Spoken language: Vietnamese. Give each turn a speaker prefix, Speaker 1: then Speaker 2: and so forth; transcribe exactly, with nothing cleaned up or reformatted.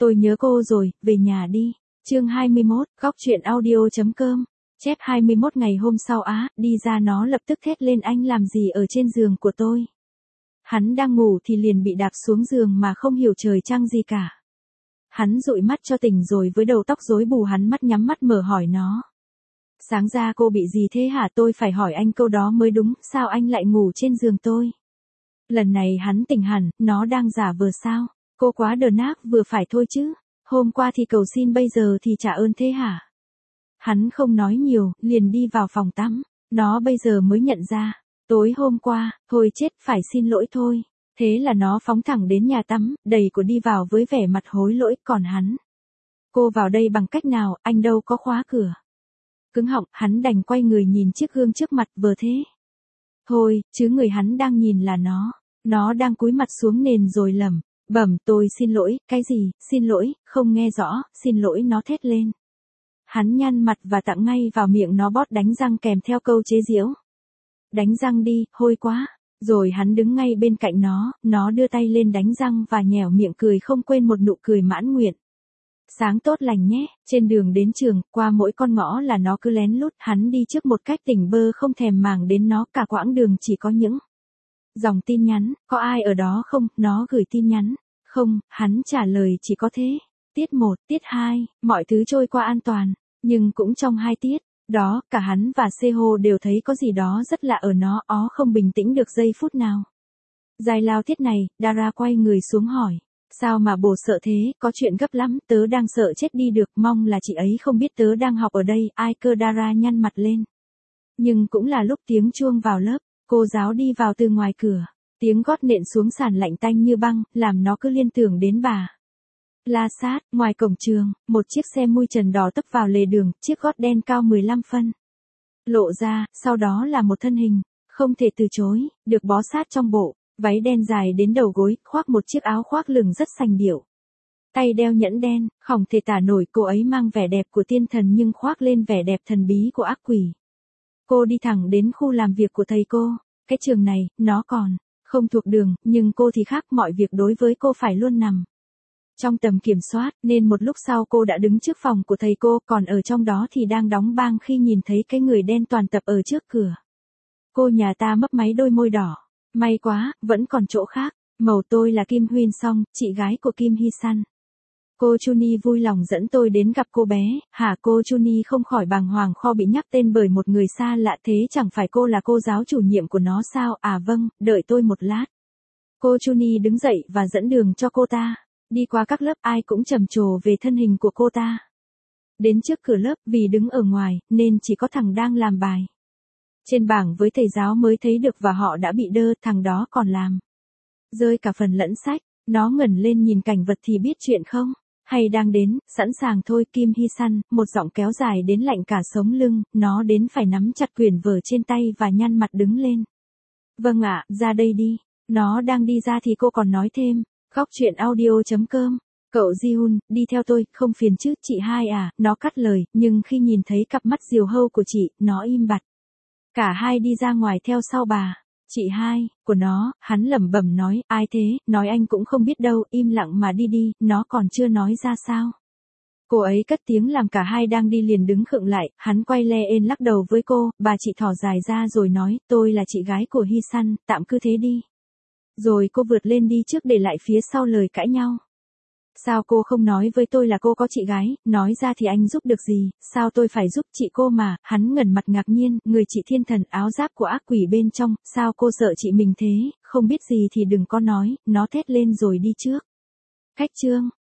Speaker 1: Tôi nhớ cô rồi, về nhà đi. Chương hai mươi mốt, góc truyện audio.com. Chép hai mươi mốt ngày hôm sau á, đi ra nó lập tức thét lên anh làm gì ở trên giường của tôi. Hắn đang ngủ thì liền bị đạp xuống giường mà không hiểu trời trăng gì cả. Hắn dụi mắt cho tỉnh rồi với đầu tóc rối bù hắn mắt nhắm mắt mở hỏi nó. Sáng ra cô bị gì thế hả? Tôi phải hỏi anh câu đó mới đúng, sao anh lại ngủ trên giường tôi? Lần này hắn tỉnh hẳn, nó đang giả vờ sao? Cô quá đờ nát vừa phải thôi chứ. Hôm qua thì cầu xin bây giờ thì trả ơn thế hả? Hắn không nói nhiều, liền đi vào phòng tắm. Nó bây giờ mới nhận ra. Tối hôm qua, thôi chết phải xin lỗi thôi. Thế là nó phóng thẳng đến nhà tắm, đẩy của đi vào với vẻ mặt hối lỗi, còn hắn. Cô vào đây bằng cách nào, anh đâu có khóa cửa. Cứng họng, hắn đành quay người nhìn chiếc gương trước mặt vờ thế. Thôi, chứ người hắn đang nhìn là nó. Nó đang cúi mặt xuống nền rồi lẩm bẩm tôi xin lỗi, cái gì, xin lỗi, không nghe rõ, xin lỗi nó thét lên. Hắn nhăn mặt và tặng ngay vào miệng nó bót đánh răng kèm theo câu chế giễu. Đánh răng đi, hôi quá. Rồi hắn đứng ngay bên cạnh nó, nó đưa tay lên đánh răng và nhẻo miệng cười không quên một nụ cười mãn nguyện. Sáng tốt lành nhé, trên đường đến trường, qua mỗi con ngõ là nó cứ lén lút, hắn đi trước một cách tỉnh bơ không thèm màng đến nó, cả quãng đường chỉ có những dòng tin nhắn, có ai ở đó không, nó gửi tin nhắn, không, hắn trả lời chỉ có thế. Tiết một, tiết hai, mọi thứ trôi qua an toàn, nhưng cũng trong hai tiết, đó, cả hắn và Seho đều thấy có gì đó rất lạ ở nó, ó không bình tĩnh được giây phút nào. Dài lao tiết này, Dara quay người xuống hỏi. Sao mà bồ sợ thế, có chuyện gấp lắm, tớ đang sợ chết đi được, mong là chị ấy không biết tớ đang học ở đây, ai cơ. Dara nhăn mặt lên. Nhưng cũng là lúc tiếng chuông vào lớp, cô giáo đi vào từ ngoài cửa, tiếng gót nện xuống sàn lạnh tanh như băng, làm nó cứ liên tưởng đến bà. La Sát, ngoài cổng trường, một chiếc xe mui trần đỏ tấp vào lề đường, chiếc gót đen cao mười lăm phân. Lộ ra, sau đó là một thân hình, không thể từ chối, được bó sát trong bộ. Váy đen dài đến đầu gối, khoác một chiếc áo khoác lửng rất sành điệu. Tay đeo nhẫn đen, không thể tả nổi, cô ấy mang vẻ đẹp của tiên thần nhưng khoác lên vẻ đẹp thần bí của ác quỷ. Cô đi thẳng đến khu làm việc của thầy cô. Cái trường này, nó còn không thuộc đường, nhưng cô thì khác, mọi việc đối với cô phải luôn nằm trong tầm kiểm soát, nên một lúc sau cô đã đứng trước phòng của thầy cô, còn ở trong đó thì đang đóng bang khi nhìn thấy cái người đen toàn tập ở trước cửa. Cô nhà ta mấp máy đôi môi đỏ. May quá, vẫn còn chỗ khác. Màu tôi là Kim Huyên Song, chị gái của Kim Hy San. Cô Chuni vui lòng dẫn tôi đến gặp cô bé. Hả? Cô Chuni không khỏi bàng hoàng kho bị nhắc tên bởi một người xa lạ, thế chẳng phải cô là cô giáo chủ nhiệm của nó sao? À vâng, đợi tôi một lát. Cô Chuni đứng dậy và dẫn đường cho cô ta. Đi qua các lớp ai cũng trầm trồ về thân hình của cô ta. Đến trước cửa lớp, vì đứng ở ngoài, nên chỉ có thằng đang làm bài trên bảng với thầy giáo mới thấy được và họ đã bị đơ, thằng đó còn làm rơi cả phần lẫn sách. Nó ngẩng lên nhìn cảnh vật thì biết chuyện không? Hay đang đến, sẵn sàng thôi. Kim Hy San, một giọng kéo dài đến lạnh cả sống lưng, nó đến phải nắm chặt quyển vở trên tay và nhăn mặt đứng lên. Vâng ạ, ra đây đi. Nó đang đi ra thì cô còn nói thêm. Góc truyện audio.com. Cậu Ji-hun, đi theo tôi, không phiền chứ, chị hai à, nó cắt lời, nhưng khi nhìn thấy cặp mắt diều hâu của chị, nó im bặt. Cả hai đi ra ngoài theo sau bà. Chị hai, của nó, hắn lẩm bẩm nói, ai thế, nói anh cũng không biết đâu, im lặng mà đi đi, nó còn chưa nói ra sao. Cô ấy cất tiếng làm cả hai đang đi liền đứng khựng lại, hắn quay le ên lắc đầu với cô, bà chị thỏ dài ra rồi nói, tôi là chị gái của Hy San, tạm cứ thế đi. Rồi cô vượt lên đi trước để lại phía sau lời cãi nhau. Sao cô không nói với tôi là cô có chị gái, nói ra thì anh giúp được gì, sao tôi phải giúp chị cô mà, hắn ngẩn mặt ngạc nhiên, người chị thiên thần áo giáp của ác quỷ bên trong, sao cô sợ chị mình thế, không biết gì thì đừng có nói, nó thét lên rồi đi trước. Cách chương.